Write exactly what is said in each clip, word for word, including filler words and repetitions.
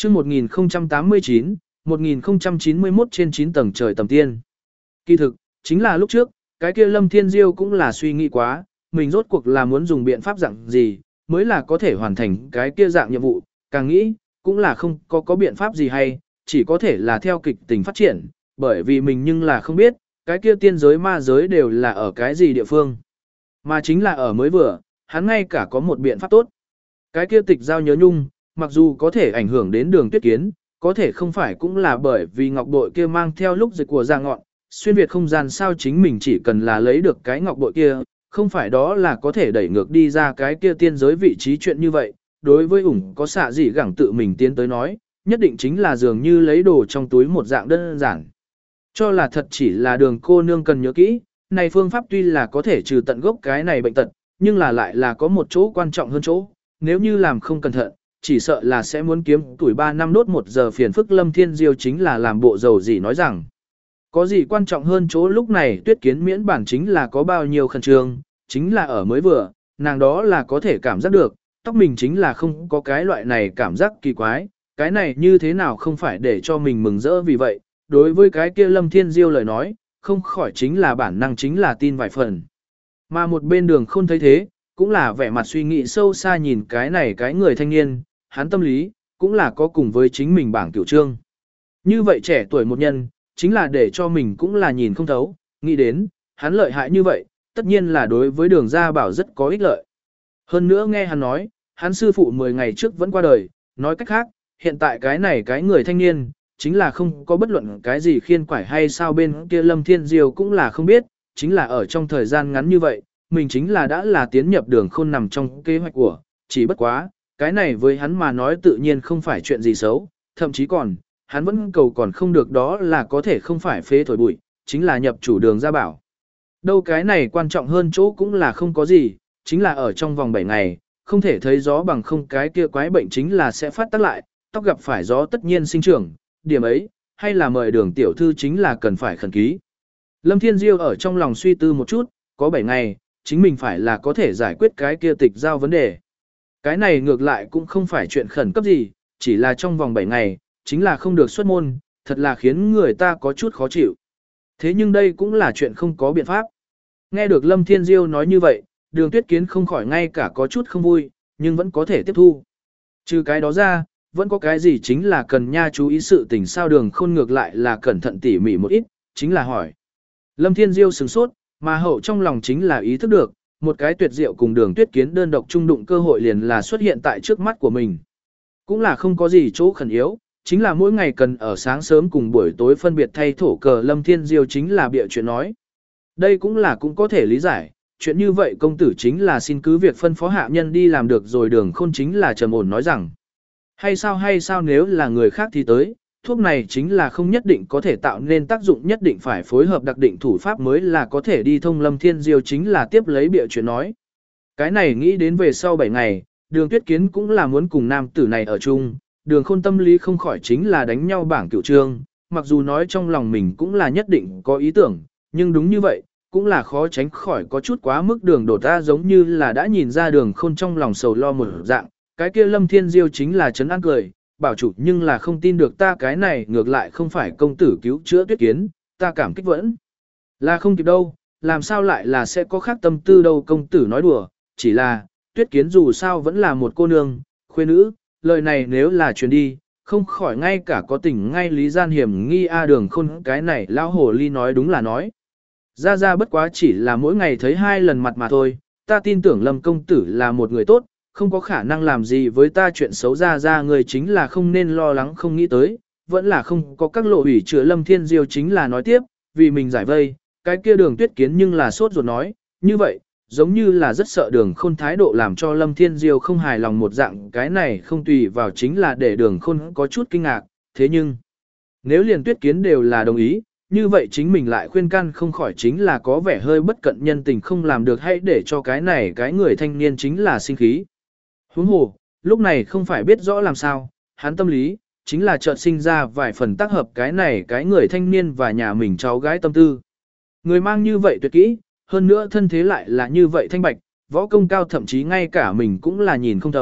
chương một nghìn không trăm tám mươi chín, một nghìn không trăm chín mươi mốt trên chín tầng trời tầm tiên. Kỳ thực, chính là lúc trước, cái kia Lâm Thiên Diêu cũng là suy nghĩ quá, mình rốt cuộc là muốn dùng biện pháp dạng gì, mới là có thể hoàn thành cái kia dạng nhiệm vụ, càng nghĩ, cũng là không có có biện pháp gì hay, chỉ có thể là theo kịch tình phát triển, bởi vì mình nhưng là không biết, cái kia tiên giới ma giới đều là ở cái gì địa phương. Mà chính là ở mới vừa, hắn ngay cả có một biện pháp tốt. Cái kia tịch giao nhớ nhung, mặc dù có thể ảnh hưởng đến đường tuyết kiến, có thể không phải cũng là bởi vì ngọc bội kia mang theo lúc dịch của ra ngọn, xuyên việt không gian sao chính mình chỉ cần là lấy được cái ngọc bội kia, không phải đó là có thể đẩy ngược đi ra cái kia tiên giới vị trí chuyện như vậy. Đối với ủng có xạ gì gẳng tự mình tiến tới nói, nhất định chính là dường như lấy đồ trong túi một dạng đơn giản. Cho là thật chỉ là đường cô nương cần nhớ kỹ, này phương pháp tuy là có thể trừ tận gốc cái này bệnh tật, nhưng là lại là có một chỗ quan trọng hơn chỗ, nếu như làm không cẩn thận, chỉ sợ là sẽ muốn kiếm tuổi ba năm đốt một giờ phiền phức. Lâm Thiên Diêu chính là làm bộ dầu gì nói rằng, có gì quan trọng hơn chỗ lúc này Tuyết Kiến miễn bản chính là có bao nhiêu khẩn trương, chính là ở mới vừa, nàng đó là có thể cảm giác được, tóc mình chính là không có cái loại này cảm giác kỳ quái, cái này như thế nào không phải để cho mình mừng rỡ vì vậy, đối với cái kia Lâm Thiên Diêu lời nói, không khỏi chính là bản năng chính là tin vài phần. Mà một bên đường không thấy thế, cũng là vẻ mặt suy nghĩ sâu xa nhìn cái này cái người thanh niên, hắn tâm lý, cũng là có cùng với chính mình bảng cửu trương. Như vậy trẻ tuổi một nhân, chính là để cho mình cũng là nhìn không thấu, nghĩ đến, hắn lợi hại như vậy, tất nhiên là đối với đường gia bảo rất có ích lợi. Hơn nữa nghe hắn nói, hắn sư phụ mười ngày trước vẫn qua đời, nói cách khác, hiện tại cái này cái người thanh niên, chính là không có bất luận cái gì khiên quải hay sao bên kia Lâm Thiên Diêu cũng là không biết, chính là ở trong thời gian ngắn như vậy, mình chính là đã là tiến nhập đường khôn nằm trong kế hoạch của, chỉ bất quá, cái này với hắn mà nói tự nhiên không phải chuyện gì xấu, thậm chí còn, hắn vẫn cầu còn không được đó là có thể không phải phế thổi bụi, chính là nhập chủ đường gia bảo. Đâu cái này quan trọng hơn chỗ cũng là không có gì, chính là ở trong vòng bảy ngày, không thể thấy gió bằng không cái kia quái bệnh chính là sẽ phát tác lại, tóc gặp phải gió tất nhiên sinh trưởng, điểm ấy, hay là mời đường tiểu thư chính là cần phải khẩn ký. Lâm Thiên Diêu ở trong lòng suy tư một chút, có bảy ngày, chính mình phải là có thể giải quyết cái kia tịch giao vấn đề. Cái này ngược lại cũng không phải chuyện khẩn cấp gì, chỉ là trong vòng bảy ngày, chính là không được xuất môn, thật là khiến người ta có chút khó chịu. Thế nhưng đây cũng là chuyện không có biện pháp. Nghe được Lâm Thiên Diêu nói như vậy, đường tuyết kiến không khỏi ngay cả có chút không vui, nhưng vẫn có thể tiếp thu. Trừ cái đó ra, vẫn có cái gì chính là cần nha chú ý sự tình sao đường khôn ngược lại là cẩn thận tỉ mỉ một ít, chính là hỏi. Lâm Thiên Diêu sửng sốt, mà hậu trong lòng chính là ý thức được, một cái tuyệt diệu cùng đường tuyết kiến đơn độc trung đụng cơ hội liền là xuất hiện tại trước mắt của mình. Cũng là không có gì chỗ khẩn yếu, chính là mỗi ngày cần ở sáng sớm cùng buổi tối phân biệt thay thổ cờ. Lâm Thiên Diêu chính là bịa chuyện nói. Đây cũng là cũng có thể lý giải, chuyện như vậy công tử chính là xin cứ việc phân phó hạ nhân đi làm được rồi. Đường khôn chính là trầm ổn nói rằng, hay sao hay sao nếu là người khác thì tới, thuốc này chính là không nhất định có thể tạo nên tác dụng, nhất định phải phối hợp đặc định thủ pháp mới là có thể đi thông. Lâm Thiên Diêu chính là tiếp lấy bịa chuyện nói. Cái này nghĩ đến về sau bảy ngày, đường tuyết kiến cũng là muốn cùng nam tử này ở chung, đường khôn tâm lý không khỏi chính là đánh nhau bảng cửu trương, mặc dù nói trong lòng mình cũng là nhất định có ý tưởng, nhưng đúng như vậy, cũng là khó tránh khỏi có chút quá mức. Đường đổ ta giống như là đã nhìn ra đường khôn trong lòng sầu lo một dạng, cái kia Lâm Thiên Diêu chính là chấn an cười, bảo chủ nhưng là không tin được ta, cái này ngược lại không phải công tử cứu chữa tuyết kiến, ta cảm kích vẫn là không kịp đâu, làm sao lại là sẽ có khác tâm tư đâu. Công tử nói đùa, chỉ là tuyết kiến dù sao vẫn là một cô nương, khuê nữ, lời này nếu là truyền đi, không khỏi ngay cả có tình ngay lý gian hiểm nghi. A đường khôn cái này lão hồ ly nói đúng là nói. Ra ra bất quá chỉ là mỗi ngày thấy hai lần mặt mà thôi, ta tin tưởng Lâm công tử là một người tốt, không có khả năng làm gì với ta chuyện xấu. Ra ra người chính là không nên lo lắng không nghĩ tới, vẫn là không có các lộ ủy chữa. Lâm Thiên Diêu chính là nói tiếp, vì mình giải vây, cái kia đường tuyết kiến nhưng là sốt ruột nói, như vậy, giống như là rất sợ đường khôn thái độ làm cho Lâm Thiên Diêu không hài lòng một dạng, cái này không tùy vào chính là để đường khôn có chút kinh ngạc, thế nhưng, nếu liền tuyết kiến đều là đồng ý, như vậy chính mình lại khuyên can không khỏi chính là có vẻ hơi bất cận nhân tình, không làm được, hãy để cho cái này cái người thanh niên chính là sinh khí. Huống hồ, lúc này không phải biết rõ làm sao, hắn tâm lý, chính là chợt sinh ra vài phần tác hợp cái này cái người thanh niên và nhà mình cháu gái tâm tư. Người mang như vậy tuyệt kỹ, hơn nữa thân thế lại là như vậy thanh bạch, võ công cao, thậm chí ngay cả mình cũng là nhìn không thấu,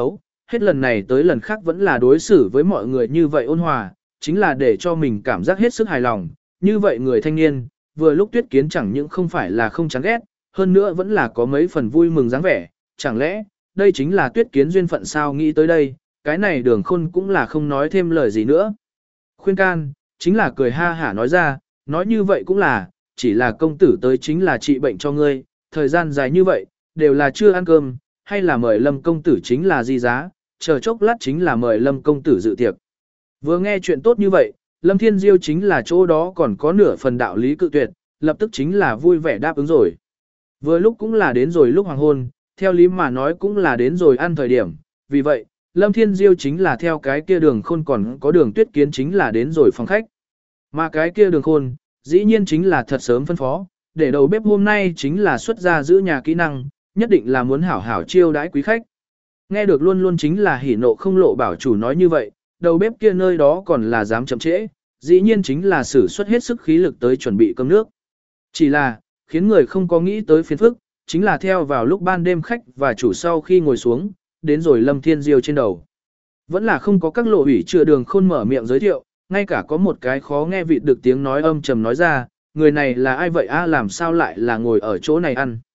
hết lần này tới lần khác vẫn là đối xử với mọi người như vậy ôn hòa, chính là để cho mình cảm giác hết sức hài lòng. Như vậy người thanh niên, vừa lúc Tuyết Kiến chẳng những không phải là không chán ghét, hơn nữa vẫn là có mấy phần vui mừng dáng vẻ, chẳng lẽ, đây chính là Tuyết Kiến duyên phận sao? Nghĩ tới đây, cái này Đường Khôn cũng là không nói thêm lời gì nữa. Khuyên can, chính là cười ha hả nói ra, nói như vậy cũng là, chỉ là công tử tới chính là trị bệnh cho ngươi, thời gian dài như vậy, đều là chưa ăn cơm, hay là mời Lâm công tử chính là di giá, chờ chốc lát chính là mời Lâm công tử dự tiệc. Vừa nghe chuyện tốt như vậy, Lâm Thiên Diêu chính là chỗ đó còn có nửa phần đạo lý cự tuyệt, lập tức chính là vui vẻ đáp ứng rồi. Vừa lúc cũng là đến rồi lúc hoàng hôn, theo lý mà nói cũng là đến rồi ăn thời điểm, vì vậy, Lâm Thiên Diêu chính là theo cái kia Đường Khôn còn có Đường Tuyết Kiến chính là đến rồi phòng khách. Mà cái kia Đường Khôn, dĩ nhiên chính là thật sớm phân phó, để đầu bếp hôm nay chính là xuất ra giữ nhà kỹ năng, nhất định là muốn hảo hảo chiêu đãi quý khách. Nghe được luôn luôn chính là hỉ nộ không lộ bảo chủ nói như vậy, đầu bếp kia nơi đó còn là dám chậm trễ, dĩ nhiên chính là sử xuất hết sức khí lực tới chuẩn bị cơm nước. Chỉ là, khiến người không có nghĩ tới phiền phức, chính là theo vào lúc ban đêm khách và chủ sau khi ngồi xuống, đến rồi Lâm Thiên Diêu trên đầu. Vẫn là không có các lộ ủy chưa Đường Khôn mở miệng giới thiệu, ngay cả có một cái khó nghe vịt được tiếng nói âm trầm nói ra, người này là ai vậy a, làm sao lại là ngồi ở chỗ này ăn.